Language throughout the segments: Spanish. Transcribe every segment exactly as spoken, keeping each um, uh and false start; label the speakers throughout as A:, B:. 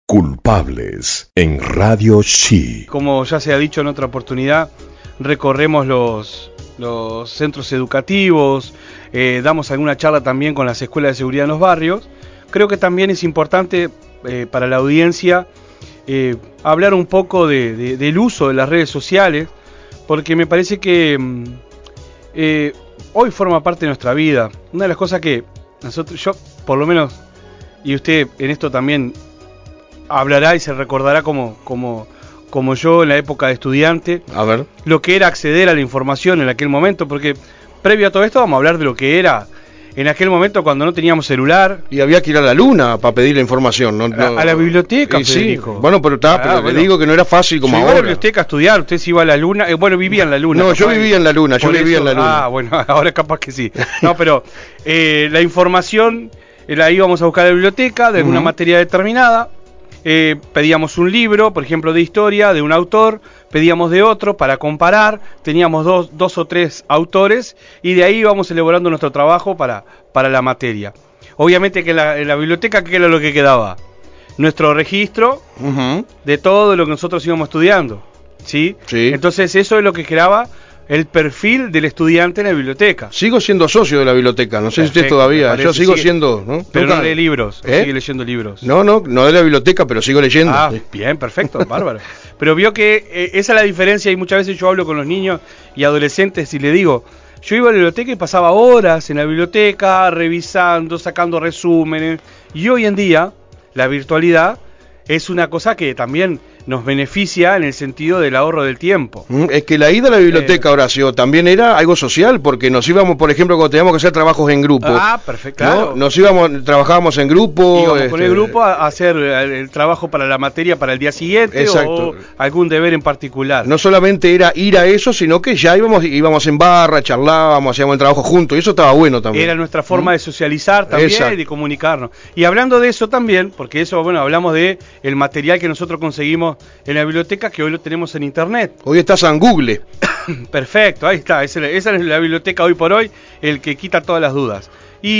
A: Culpables en Radio Chi.
B: Como ya se ha dicho en otra oportunidad, recorremos los, los centros educativos, eh, damos alguna charla también con las escuelas de seguridad en los barrios. Creo que también es importante eh, para la audiencia eh, hablar un poco de, de, del uso de las redes sociales, porque me parece que eh, hoy forma parte de nuestra vida. Una de las cosas que nosotros, yo por lo menos, y usted en esto también hablará y se recordará como, como, como yo en la época de estudiante,
C: a ver,
B: lo que era acceder a la información en aquel momento, porque previo a todo esto vamos a hablar de lo que era en aquel momento cuando no teníamos celular.
C: Y había que ir a la luna para pedir la información. No, no,
B: a, a la biblioteca,
C: y
B: Federico.
C: Sí. Bueno, pero, está,
B: ah,
C: pero
B: bueno.
C: le digo que no era fácil como
B: yo
C: ahora.
B: Iba a la biblioteca a estudiar, usted se iba a la luna, eh, bueno, vivía en la luna.
C: No,
B: capaz,
C: yo vivía en la luna, yo vivía eso, en la luna.
B: Ah, bueno, ahora capaz que sí. No, pero eh, la información la íbamos a buscar a la biblioteca de alguna uh-huh. materia determinada. Eh, pedíamos un libro, por ejemplo, de historia, de un autor, pedíamos de otro para comparar, teníamos dos, dos o tres autores y de ahí íbamos elaborando nuestro trabajo para, para la materia. Obviamente que en la, en la biblioteca, ¿qué era lo que quedaba? Nuestro registro uh-huh. de todo lo que nosotros íbamos estudiando, ¿sí?
C: Sí.
B: Entonces eso es lo que creaba el perfil del estudiante en la biblioteca.
C: Sigo siendo socio de la biblioteca, no sé Perfecto, si usted todavía, yo sigo sigue, siendo... ¿no?
B: Pero
C: Nunca...
B: no lee libros,
C: ¿Eh?
B: sigue leyendo libros.
C: No, no, no de la biblioteca, pero sigo leyendo.
B: Ah, bien, perfecto, bárbaro. Pero vio que eh, esa es la diferencia y muchas veces yo hablo con los niños y adolescentes y le digo, yo iba a la biblioteca y pasaba horas en la biblioteca revisando, sacando resúmenes, y hoy en día la virtualidad es una cosa que también nos beneficia en el sentido del ahorro del tiempo.
C: Es que la ida a la biblioteca, eh, Horacio, también era algo social, porque nos íbamos, por ejemplo, cuando teníamos que hacer trabajos en grupo.
B: Ah, perfecto, claro.
C: ¿no? Nos íbamos, trabajábamos en grupo.
B: Íbamos
C: este...
B: con el grupo a hacer el, el trabajo para la materia para el día siguiente. Exacto. O algún deber en particular.
C: No solamente era ir a eso, sino que ya íbamos íbamos en barra, charlábamos, hacíamos el trabajo juntos, y eso estaba bueno también.
B: Era nuestra forma ¿Mm? de socializar también Exacto. y de comunicarnos. Y hablando de eso también, porque eso, bueno, hablamos de el material que nosotros conseguimos en la biblioteca, que hoy lo tenemos en internet.
C: Hoy estás en Google.
B: Perfecto, ahí está, esa es la biblioteca hoy por hoy, el que quita todas las dudas.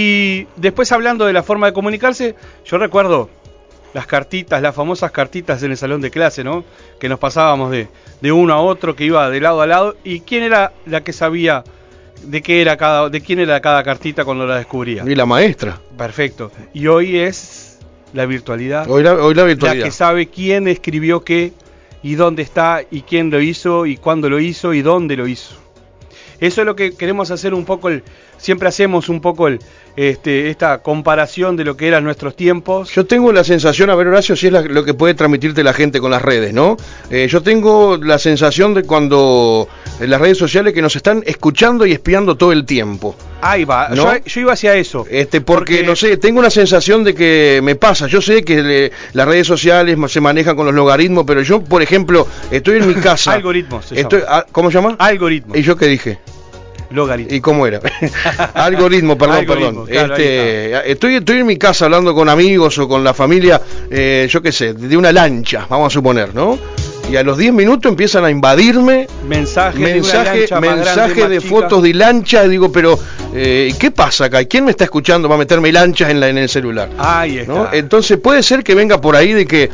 B: Y después hablando de la forma de comunicarse, yo recuerdo las cartitas, las famosas cartitas en el salón de clase, ¿no? Que nos pasábamos de, de uno a otro, que iba de lado a lado, y quién era la que sabía de qué era cada, de quién era cada cartita cuando la descubría.
C: Y la maestra.
B: Perfecto. Y hoy es la virtualidad.
C: Hoy la, hoy la virtualidad.
B: La que sabe quién escribió qué, y dónde está, y quién lo hizo, y cuándo lo hizo, y dónde lo hizo. Eso es lo que queremos hacer un poco, el, siempre hacemos un poco el, este, esta comparación de lo que eran nuestros tiempos.
C: Yo tengo la sensación, a ver Horacio, si es la, lo que puede transmitirte la gente con las redes, ¿no? Eh, yo tengo la sensación de cuando en las redes sociales que nos están escuchando y espiando todo el tiempo.
B: Ahí va, ¿no? yo, yo iba hacia eso.
C: Este, porque, porque, no sé, tengo una sensación de que me pasa. Yo sé que le, las redes sociales se manejan con los logaritmos, pero yo, por ejemplo, estoy en mi casa.
B: Algoritmos. Se
C: estoy,
B: llama.
C: ¿Cómo se llama?
B: Algoritmos.
C: ¿Y yo qué dije?
B: Logaritmo.
C: ¿Y cómo era? Algoritmo, perdón,
B: Algoritmo,
C: perdón.
B: Claro,
C: este, estoy, estoy en mi casa hablando con amigos o con la familia, eh, yo qué sé, de una lancha, vamos a suponer, ¿no? Y a los diez minutos empiezan a invadirme
B: mensajes
C: mensaje,
B: de,
C: mensaje de fotos de lancha. Y digo, pero eh, ¿qué pasa acá? ¿Quién me está escuchando para meterme lanchas en, la, en el celular?
B: Ahí está.
C: ¿No? Entonces puede ser que venga por ahí de que,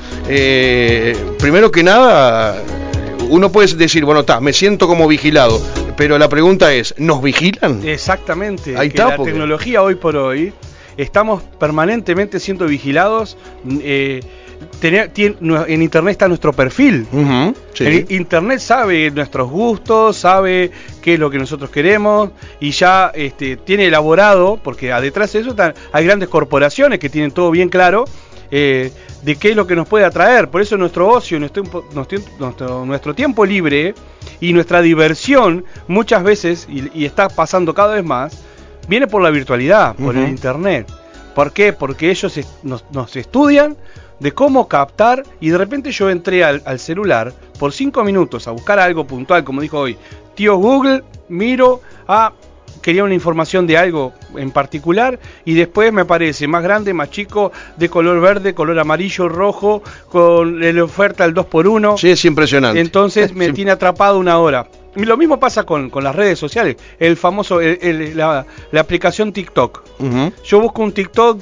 C: eh, primero que nada, uno puede decir, bueno, está, me siento como vigilado. Pero la pregunta es, ¿nos vigilan?
B: Exactamente.
C: Ahí
B: que
C: está,
B: la
C: porque...
B: tecnología hoy por hoy, estamos permanentemente siendo vigilados. Eh, tener, tiene, en internet está nuestro perfil.
C: Uh-huh, sí.
B: El internet sabe nuestros gustos, sabe qué es lo que nosotros queremos y ya este, tiene elaborado, porque detrás de eso están, hay grandes corporaciones que tienen todo bien claro. Eh, de qué es lo que nos puede atraer. Por eso nuestro ocio, nuestro, nuestro, nuestro tiempo libre y nuestra diversión muchas veces, y, y está pasando cada vez más, viene por la virtualidad, por uh-huh. el internet. ¿Por qué? Porque ellos es, nos, nos estudian de cómo captar, y de repente yo entré al, al celular por cinco minutos a buscar algo puntual, como dijo hoy tío Google, miro a... quería una información de algo en particular y después me aparece más grande, más chico, de color verde, color amarillo, rojo, con la oferta al dos por uno.
C: Sí, es impresionante.
B: Entonces me sí. tiene atrapado una hora. Y lo mismo pasa con, con las redes sociales, el famoso, el, el, la, la aplicación TikTok. Uh-huh. Yo busco un TikTok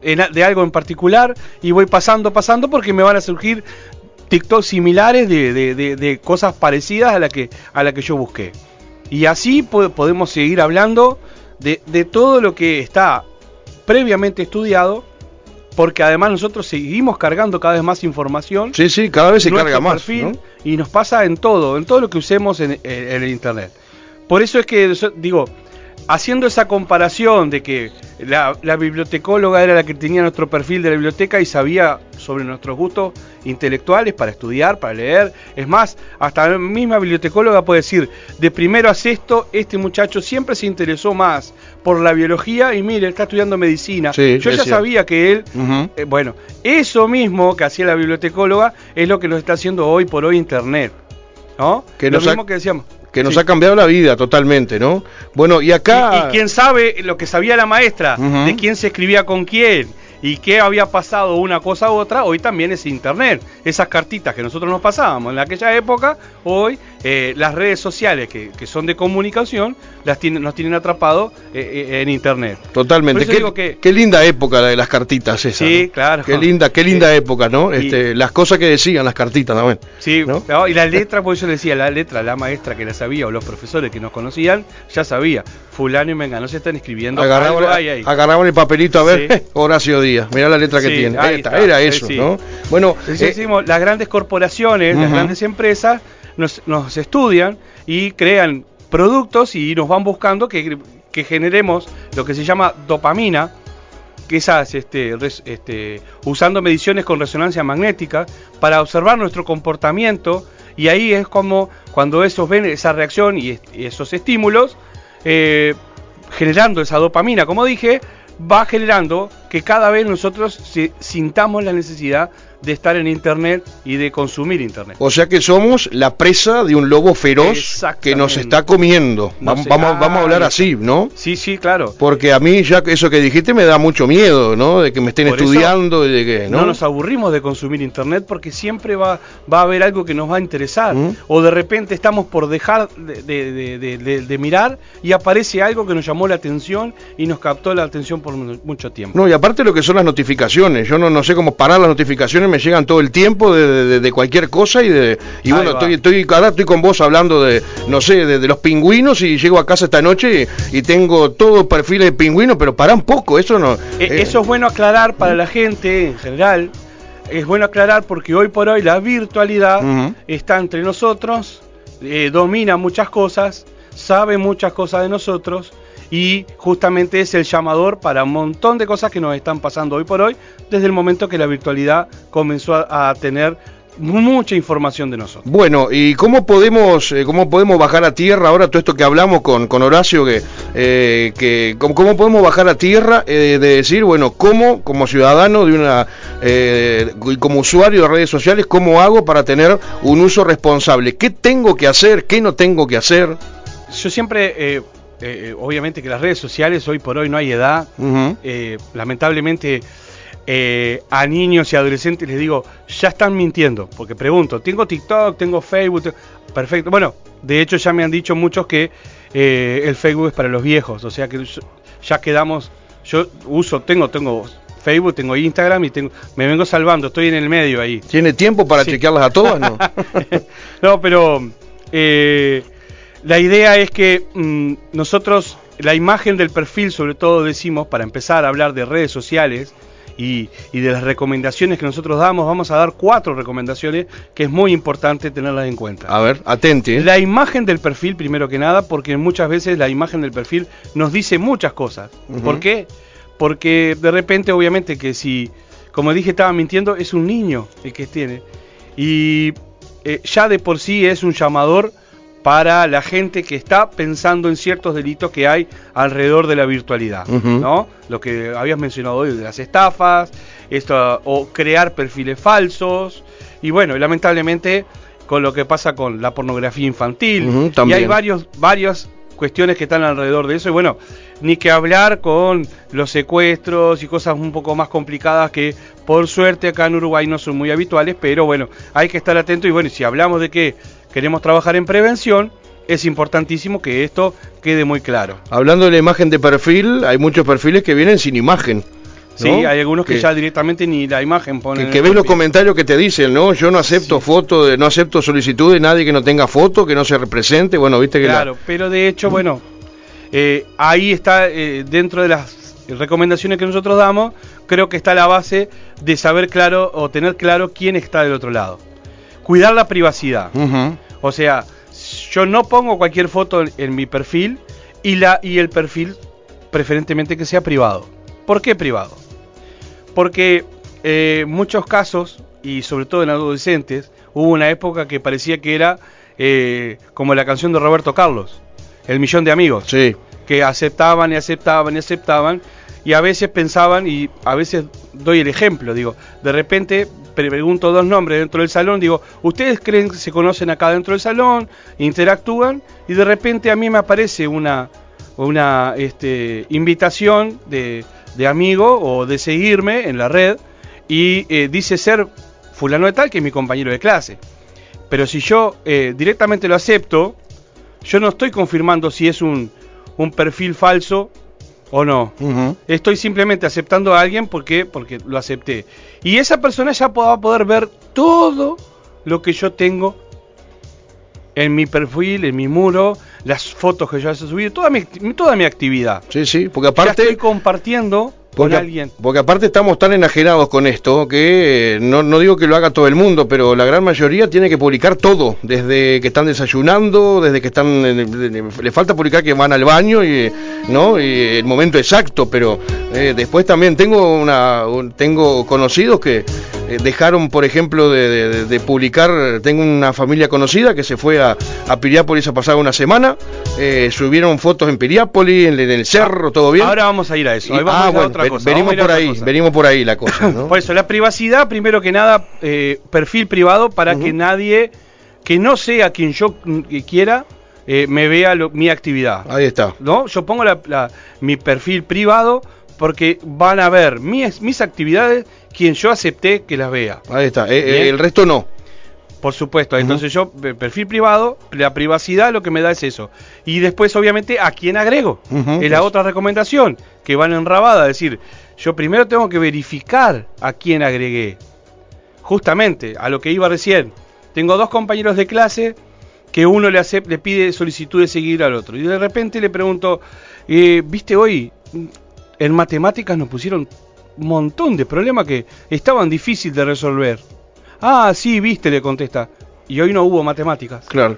B: en, de algo en particular y voy pasando, pasando porque me van a surgir TikTok similares de, de, de, de cosas parecidas a la que a la que yo busqué. Y así po podemos seguir hablando de, de todo lo que está previamente estudiado, porque además nosotros seguimos cargando cada vez más información.
C: Sí, sí, cada vez se carga más,
B: perfil,
C: ¿no?
B: Y nos pasa en todo, en todo lo que usemos en, en, en el internet. Por eso es que, digo, haciendo esa comparación de que la, la bibliotecóloga era la que tenía nuestro perfil de la biblioteca y sabía sobre nuestros gustos intelectuales para estudiar, para leer. Es más, hasta la misma bibliotecóloga puede decir, de primero a sexto, este muchacho siempre se interesó más por la biología y mire, está estudiando medicina.
C: Sí,
B: Yo ya
C: cierto.
B: sabía que él,
C: Uh-huh.
B: eh, bueno, eso mismo que hacía la bibliotecóloga es lo que nos está haciendo hoy por hoy Internet, ¿no?
C: Que
B: lo
C: nos ha-
B: mismo que decíamos.
C: Que nos
B: Sí.
C: ha cambiado la vida totalmente, ¿no? Bueno, y acá...
B: Y, y quién sabe lo que sabía la maestra,
C: Ujú.
B: de quién se escribía con quién y qué había pasado una cosa u otra, hoy también es internet. Esas cartitas que nosotros nos pasábamos en aquella época, hoy eh, las redes sociales que, que son de comunicación las tienen, nos tienen atrapados eh, eh, en internet.
C: Totalmente.
B: Por eso
C: Qué,
B: digo que-
C: qué linda época la de las cartitas esa.
B: Sí,
C: ¿no?
B: claro.
C: Qué linda, qué linda
B: Eh,
C: época, ¿no?
B: y-
C: Este, las cosas que decían las cartitas también.
B: Sí,
C: ¿no?
B: ¿no? Y la letra, por eso le decía, la letra, la maestra que la sabía o los profesores que nos conocían, ya sabía, fulano y mengano se están escribiendo, algo
C: Agarraban,
B: hay ahí.
C: agarraban el papelito a ver,
B: Sí.
C: Horacio Díaz, mirá la letra que
B: Sí,
C: tiene.
B: ahí
C: Ahí está,
B: está,
C: era
B: sí,
C: eso,
B: sí.
C: ¿no? Bueno,
B: Entonces
C: eh,
B: decimos, las grandes corporaciones, las
C: Ujú.
B: grandes empresas nos, nos estudian y crean productos y nos van buscando que, que generemos lo que se llama dopamina, que esas, este, res- este, usando mediciones con resonancia magnética para observar nuestro comportamiento, y ahí es como cuando esos ven esa reacción y, est- y esos estímulos, eh, generando esa dopamina, como dije, va generando que cada vez nosotros si- sintamos la necesidad de estar en internet y de consumir internet.
C: o sea que somos la presa de un lobo feroz
B: Exactamente.
C: que nos está comiendo.
B: No
C: Vam-
B: sé,
C: vamos, vamos a hablar
B: ah,
C: así, ¿no?
B: Sí, sí, claro.
C: Porque a mí ya eso que dijiste me da mucho miedo, ¿no? De que me estén
B: Por eso
C: estudiando y de que,
B: No
C: ¿no?
B: nos aburrimos de consumir internet porque siempre va, va a haber algo que nos va a interesar.
C: ¿Mm?
B: O de repente estamos por dejar de, de- de- de- de- de mirar y aparece algo que nos llamó la atención y nos captó la atención por mu- mucho tiempo.
C: No, y aparte lo que son las notificaciones, yo no, no sé cómo parar las notificaciones, me llegan todo el tiempo de, de- de cualquier cosa y de y
B: Ahí
C: bueno,
B: va.
C: estoy, estoy, ahora estoy con vos hablando de, no sé, de, de los pingüinos y llego a casa esta noche y, y tengo todo perfiles de pingüinos, pero para un poco, eso no...
B: Eh,
C: eh,
B: Eso es bueno aclarar para la gente en general. Es bueno aclarar porque hoy por hoy la virtualidad
C: Ujú.
B: está entre nosotros, eh, domina muchas cosas, sabe muchas cosas de nosotros y justamente es el llamador para un montón de cosas que nos están pasando hoy por hoy desde el momento que la virtualidad comenzó a, a tener mucha información de nosotros.
C: Bueno, ¿y cómo podemos eh, cómo podemos bajar a tierra ahora todo esto que hablamos con, con Horacio, que, eh, que cómo, cómo podemos bajar a tierra eh, de decir, bueno, cómo como ciudadano de una eh, y como usuario de redes sociales, cómo hago para tener un uso responsable? ¿Qué tengo que hacer? ¿Qué no tengo que hacer?
B: Yo siempre, eh, eh, obviamente que las redes sociales hoy por hoy no hay edad,
C: Ujú.
B: eh, lamentablemente eh, a niños y adolescentes les digo, ya están mintiendo, porque pregunto, tengo TikTok, tengo Facebook, te- perfecto, bueno, de hecho ya me han dicho muchos que eh, el Facebook es para los viejos, o sea que yo- ya quedamos, yo uso, tengo, tengo Facebook, tengo Instagram y tengo, me vengo salvando, estoy en el medio ahí.
C: ¿Tiene tiempo para
B: Sí.
C: chequearlas a todas? No.
B: No, pero eh, la idea es que mm, nosotros, la imagen del perfil, sobre todo decimos, para empezar a hablar de redes sociales y, y de las recomendaciones que nosotros damos, vamos a dar cuatro recomendaciones que es muy importante tenerlas en cuenta.
C: A ver, atente. ¿eh?
B: La imagen del perfil, primero que nada, porque muchas veces la imagen del perfil nos dice muchas cosas.
C: Ujú.
B: ¿Por qué? Porque de repente, obviamente, que si, como dije, estaba mintiendo, es un niño el que tiene. Y eh, ya de por sí es un llamador para la gente que está pensando en ciertos delitos que hay alrededor de la virtualidad,
C: Ujú.
B: ¿no? Lo que habías mencionado hoy de las estafas, esto, o crear perfiles falsos, y bueno, y lamentablemente con lo que pasa con la pornografía infantil,
C: Ujú,
B: y
C: también.
B: hay varios, varias cuestiones que están alrededor de eso, y bueno, ni que hablar con los secuestros y cosas un poco más complicadas que por suerte acá en Uruguay no son muy habituales, pero bueno, hay que estar atento y bueno, si hablamos de que queremos trabajar en prevención, es importantísimo que esto quede muy claro.
C: Hablando de la imagen de perfil, hay muchos perfiles que vienen sin imagen.
B: Sí,
C: ¿no?
B: hay algunos que,
C: que
B: ya directamente ni la imagen ponen.
C: Que, que ves los comentarios que te dicen, ¿no? Yo no acepto sí. fotos, de, no acepto solicitud de nadie que no tenga foto, que no se represente, bueno, viste que
B: Claro, la... pero de hecho, bueno, eh, ahí está, eh, dentro de las recomendaciones que nosotros damos, creo que está la base de saber claro o tener claro quién está del otro lado. Cuidar la privacidad. Uh-huh. O sea, yo no pongo cualquier foto en mi perfil y, la, y el perfil preferentemente que sea privado. ¿Por qué privado? Porque en eh, muchos casos, y sobre todo en adolescentes, hubo una época que parecía que era eh, como la canción de Roberto Carlos, El millón de amigos,
C: sí.
B: que aceptaban y aceptaban y aceptaban, y a veces pensaban, y a veces doy el ejemplo, digo, de repente pregunto dos nombres dentro del salón, digo, ¿ustedes creen que se conocen acá dentro del salón? Interactúan, y de repente a mí me aparece una, una este, invitación de... de amigo o de seguirme en la red y eh, dice ser fulano de tal, que es mi compañero de clase. Pero si yo eh, directamente lo acepto, yo no estoy confirmando si es un, un perfil falso o no. Uh-huh. Estoy simplemente aceptando a alguien porque, porque lo acepté. Y esa persona ya va a poder ver todo lo que yo tengo en mi perfil, en mi muro, las fotos que yo haya subido, toda mi, toda mi actividad.
C: Sí, sí, porque aparte...
B: Ya estoy compartiendo
C: porque,
B: con alguien.
C: Porque aparte estamos tan enajenados con esto que eh, no, no digo que lo haga todo el mundo, pero la gran mayoría tiene que publicar todo, desde que están desayunando, desde que están... Eh, le falta publicar que van al baño y, ¿no? y el momento exacto, pero eh, después también tengo, una, un, tengo conocidos que... dejaron, por ejemplo, de, de, de publicar, tengo una familia conocida que se fue a, a Piriápolis a pasar una semana, eh, subieron fotos en Piriápolis, en, en el cerro, todo bien.
B: Ahora vamos a ir a eso,
C: y,
B: vamos
C: ah,
B: a ir a
C: bueno,
B: otra
C: ven,
B: cosa.
C: venimos por ahí,
B: cosa.
C: venimos por ahí la cosa, ¿no?
B: Por eso, la privacidad, primero que nada, eh, perfil privado para uh-huh. que nadie, que no sea quien yo quiera, eh, me vea lo, mi actividad.
C: Ahí está.
B: ¿No? Yo pongo la, la, mi perfil privado porque van a ver mis, mis actividades quien yo acepté que las vea.
C: Ahí está, eh, el resto no.
B: Por supuesto, entonces uh-huh. yo, perfil privado, la privacidad lo que me da es eso. Y después, obviamente, a quién agrego. Uh-huh. Es la otra recomendación, que van enrabada, es decir, yo primero tengo que verificar a quién agregué. Justamente, a lo que iba recién. Tengo dos compañeros de clase que uno le, hace, le pide solicitud de seguir al otro. Y de repente le pregunto, eh, ¿viste hoy? En matemáticas nos pusieron un montón de problemas que estaban difíciles de resolver. Ah, sí, viste, le contesta. Y hoy no hubo matemáticas.
C: Claro.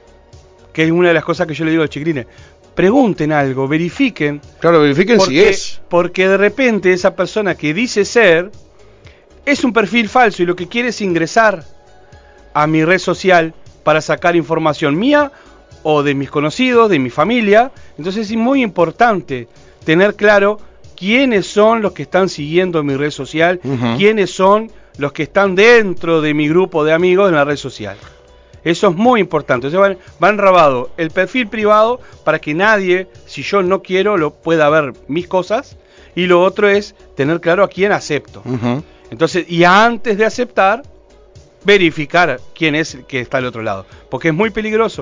B: Que es una de las cosas que yo le digo a los chiquilines. Pregunten algo, verifiquen.
C: Claro, verifiquen porque, si es.
B: Porque de repente esa persona que dice ser es un perfil falso y lo que quiere es ingresar a mi red social para sacar información mía o de mis conocidos, de mi familia. Entonces es muy importante tener claro quiénes son los que están siguiendo mi red social, uh-huh. quiénes son los que están dentro de mi grupo de amigos en la red social. Eso es muy importante. Entonces van, van enrabado el perfil privado para que nadie, si yo no quiero, lo pueda ver mis cosas. Y lo otro es tener claro a quién acepto. Uh-huh. Entonces, y antes de aceptar, verificar quién es el que está al otro lado. Porque es muy peligroso.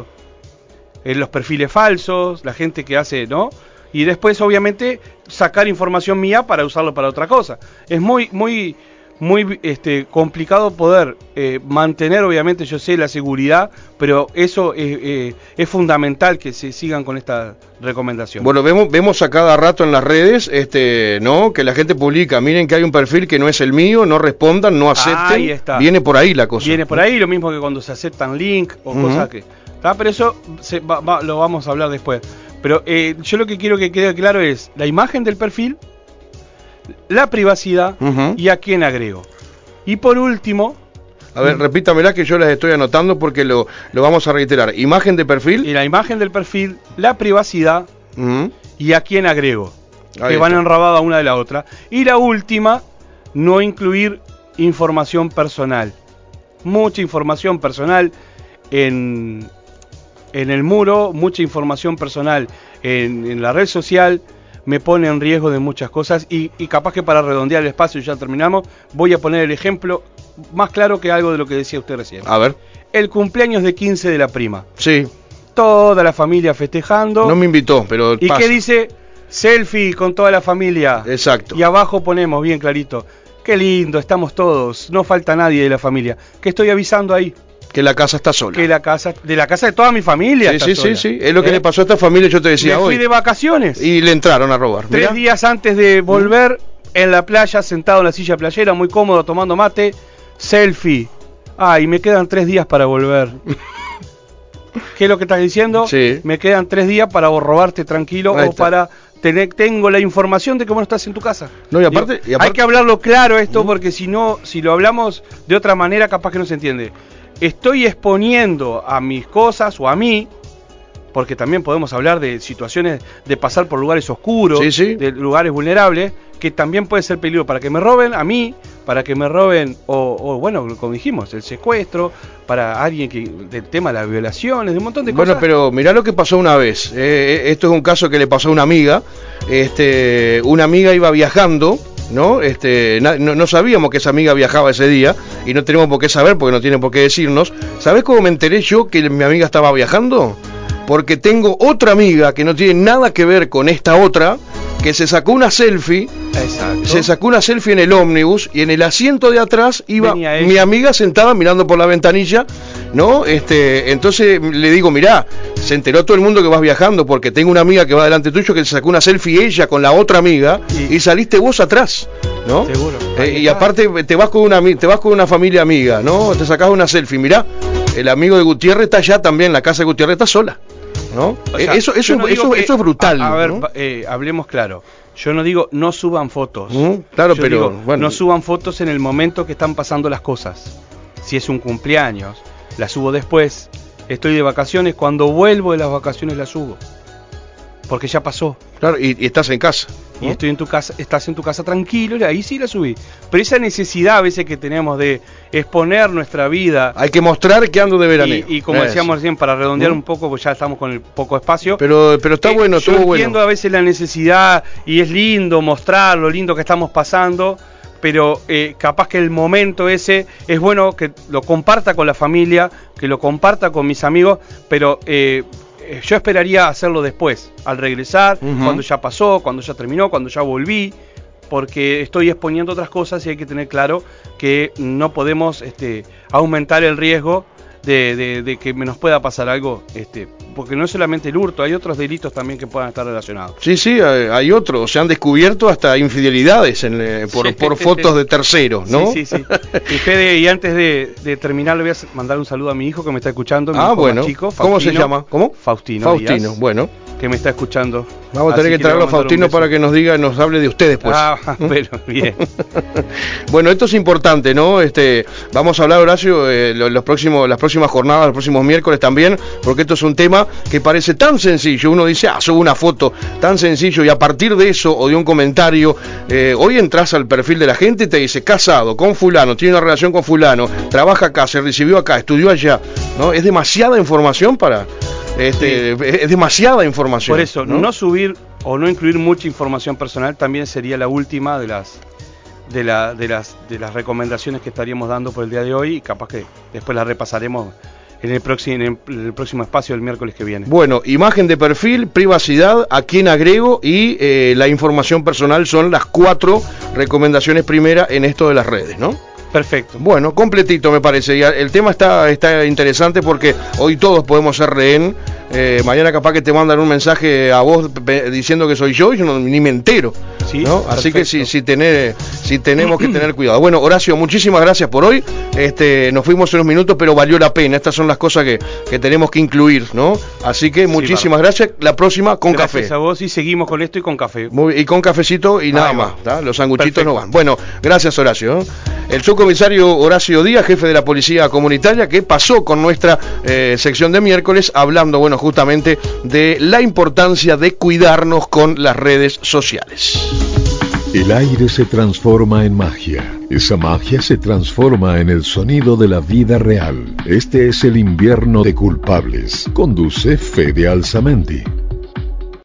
B: En los perfiles falsos, la gente que hace, ¿no? Y después, obviamente, sacar información mía para usarlo para otra cosa. Es muy, muy, muy este, complicado poder eh, mantener, obviamente, yo sé, la seguridad, pero eso es, eh, es fundamental que se sigan con esta recomendación.
C: Bueno, vemos, vemos a cada rato en las redes, este, ¿no? Que la gente publica, miren que hay un perfil que no es el mío, no respondan, no acepten.
B: Ahí está.
C: Viene por ahí la cosa.
B: Viene por ahí, lo mismo que cuando se aceptan link o uh-huh. cosas que... ¿tá? Pero eso se va, va, lo vamos a hablar después. Pero eh, yo lo que quiero que quede claro es la imagen del perfil, la privacidad uh-huh. y a quién agrego. Y por último...
C: A ver, repítamela que yo las estoy anotando porque lo, lo vamos a reiterar. Imagen de perfil.
B: Y la imagen del perfil, la privacidad uh-huh. y a quién agrego. Ahí que está. Van enrabadas una de la otra. Y la última, no incluir información personal. Mucha información personal en... en el muro, mucha información personal en, en la red social me pone en riesgo de muchas cosas y, y capaz que para redondear el espacio, ya terminamos, voy a poner el ejemplo más claro que algo de lo que decía usted recién.
C: A ver.
B: El cumpleaños de quince de la prima.
C: Sí.
B: Toda la familia festejando.
C: No me invitó, pero
B: ¿Y
C: pasa.
B: qué dice? Selfie con toda la familia.
C: Exacto.
B: Y abajo ponemos bien clarito, qué lindo, estamos todos, no falta nadie de la familia. Que estoy avisando ahí.
C: Que la casa está sola.
B: Que la casa, de la casa de toda mi familia.
C: Sí,
B: está
C: sí,
B: sola.
C: sí, sí. Es lo que
B: ¿Eh?
C: le pasó a esta familia, yo te decía
B: Me fui
C: hoy.
B: de vacaciones.
C: Y le entraron a robar.
B: Tres
C: Mirá.
B: días antes de volver, en la playa, sentado en la silla playera, muy cómodo, tomando mate, selfie. Ay, me quedan tres días para volver. ¿Qué es lo que estás diciendo?
C: Sí.
B: Me quedan tres días para robarte tranquilo
C: Ahí
B: o
C: está.
B: para tener, tengo la información de que vos no estás en tu casa.
C: No, y aparte-
B: Digo,
C: y aparte-
B: hay que hablarlo claro esto, porque si no, si lo hablamos de otra manera, capaz que no se entiende. Estoy exponiendo a mis cosas o a mí, porque también podemos hablar de situaciones de pasar por lugares oscuros,
C: Sí, sí.
B: de lugares vulnerables, que también puede ser peligro para que me roben a mí, para que me roben, o, o bueno, como dijimos, el secuestro, para alguien que, del tema de las violaciones, de un montón de
C: Bueno,
B: cosas.
C: pero mirá lo que pasó una vez. Eh, esto es un caso que le pasó a una amiga. Este, una amiga iba viajando, ¿no? Este, na- no, no sabíamos que esa amiga viajaba ese día y no tenemos por qué saber porque no tienen por qué decirnos. ¿Sabés cómo me enteré yo que mi amiga estaba viajando? Porque tengo otra amiga que no tiene nada que ver con esta otra, que se sacó una selfie.
B: Exacto.
C: Se sacó una selfie en el ómnibus y en el asiento de atrás iba
B: Venía ella.
C: mi amiga sentada mirando por la ventanilla, ¿no? Este, entonces le digo, mirá, se enteró todo el mundo que vas viajando porque tengo una amiga que va delante tuyo que se sacó una selfie ella con la otra amiga
B: Sí.
C: y saliste vos atrás, ¿no?
B: Seguro.
C: Eh,
B: Ahí
C: y
B: está.
C: aparte te vas con una ami- te vas con una familia amiga, ¿no? Te sacás una selfie, mirá, el amigo de Gutiérrez está allá también, la casa de Gutiérrez está sola, ¿no?
B: O
C: Eh,
B: sea,
C: eso eso
B: yo no digo
C: eso,
B: que-
C: eso es brutal.
B: A, a ver,
C: ¿no?
B: pa- eh, hablemos claro. Yo no digo no suban fotos.
C: Ujú, claro,
B: Yo
C: pero,
B: digo,
C: bueno.
B: no suban fotos en el momento que están pasando las cosas. Si es un cumpleaños, las subo después. Estoy de vacaciones, cuando vuelvo de las vacaciones las subo. Porque ya pasó.
C: Claro, y, y estás en casa.
B: Y
C: ¿no?
B: estoy en tu casa, estás en tu casa tranquilo, y ahí sí la subí. Pero esa necesidad a veces que tenemos de exponer nuestra vida.
C: Hay que mostrar que ando de veraneo.
B: Y, y como
C: Eso.
B: decíamos recién, para redondear
C: ¿Mm?
B: un poco, pues ya estamos con el poco espacio.
C: Pero, pero está
B: Eh,
C: bueno,
B: yo
C: estuvo
B: entiendo
C: bueno.
B: a veces la necesidad y es lindo mostrar lo lindo que estamos pasando, pero eh, capaz que el momento ese es bueno que lo comparta con la familia, que lo comparta con mis amigos, pero eh, eh, yo esperaría hacerlo después, al regresar,
C: Ujú.
B: cuando ya pasó, cuando ya terminó, cuando ya volví, porque estoy exponiendo otras cosas y hay que tener claro que no podemos este, aumentar el riesgo de, de, de que nos pueda pasar algo, este, porque no es solamente el hurto, hay otros delitos también que puedan estar relacionados.
C: Sí, sí, hay hay otros. Se han descubierto hasta infidelidades en, eh, por,
B: Sí.
C: por fotos de terceros, ¿no?
B: Sí, sí, sí. Y Fede, y antes de, de terminar, le voy a mandar un saludo a mi hijo que me está escuchando. Mi
C: Ah,
B: hijo
C: bueno.
B: más chico,
C: ¿Cómo se
B: Faustino.
C: llama? ¿Cómo?
B: Faustino.
C: Faustino,
B: Díaz,
C: bueno.
B: que me está escuchando.
C: Vamos a
B: Así
C: tener que
B: le
C: traerlo a
B: voy mandar un
C: Faustino
B: beso.
C: para que nos diga, nos hable de ustedes, pues.
B: Ah, pero bien.
C: Bueno, esto es importante, ¿no? Este, vamos a hablar, Horacio, eh, lo- los próximos, las próximas jornadas, los próximos miércoles también, porque esto es un tema que parece tan sencillo. Uno dice, ah, subo una foto, tan sencillo, y a partir de eso o de un comentario, eh, hoy entras al perfil de la gente y te dice, casado, con fulano, tiene una relación con fulano, trabaja acá, se recibió acá, estudió allá, ¿no? Es demasiada información para... Este, es demasiada información.
B: Por eso, ¿no? subir o no incluir mucha información personal también sería la última de las de, la, de las de las recomendaciones que estaríamos dando por el día de hoy, y capaz que después las repasaremos en el próximo en el, en el próximo espacio del miércoles que viene.
C: Bueno, imagen de perfil, privacidad, a quién agrego y eh, la información personal son las cuatro recomendaciones primeras en esto de las redes, ¿no?
B: Perfecto.
C: Bueno, completito me parece. Y el tema está, está interesante porque hoy todos podemos ser rehén. Eh, mañana capaz que te mandan un mensaje a vos pe- diciendo que soy yo y yo no, ni me entero.
B: Sí,
C: ¿no? Así que
B: perfecto.
C: si, si, tener, si tenemos que tener cuidado. Bueno, Horacio, muchísimas gracias por hoy. Este, nos fuimos unos minutos, pero valió la pena. Estas son las cosas que, que tenemos que incluir, ¿no? Así que muchísimas gracias. La próxima con
B: Gracias
C: café.
B: a vos y seguimos con esto y con café.
C: Muy, y con cafecito y nada
B: Ahí va.
C: más, ¿tá? Los sanguchitos
B: Perfecto.
C: no van. Bueno, gracias Horacio. ¿eh? El subcomisario Horacio Díaz, jefe de la Policía Comunitaria, que pasó con nuestra eh, sección de miércoles hablando, bueno, justamente de la importancia de cuidarnos con las redes sociales.
A: El aire se transforma en magia. Esa magia se transforma en el sonido de la vida real. Este es el invierno de culpables. Conduce Fede Alzamendi.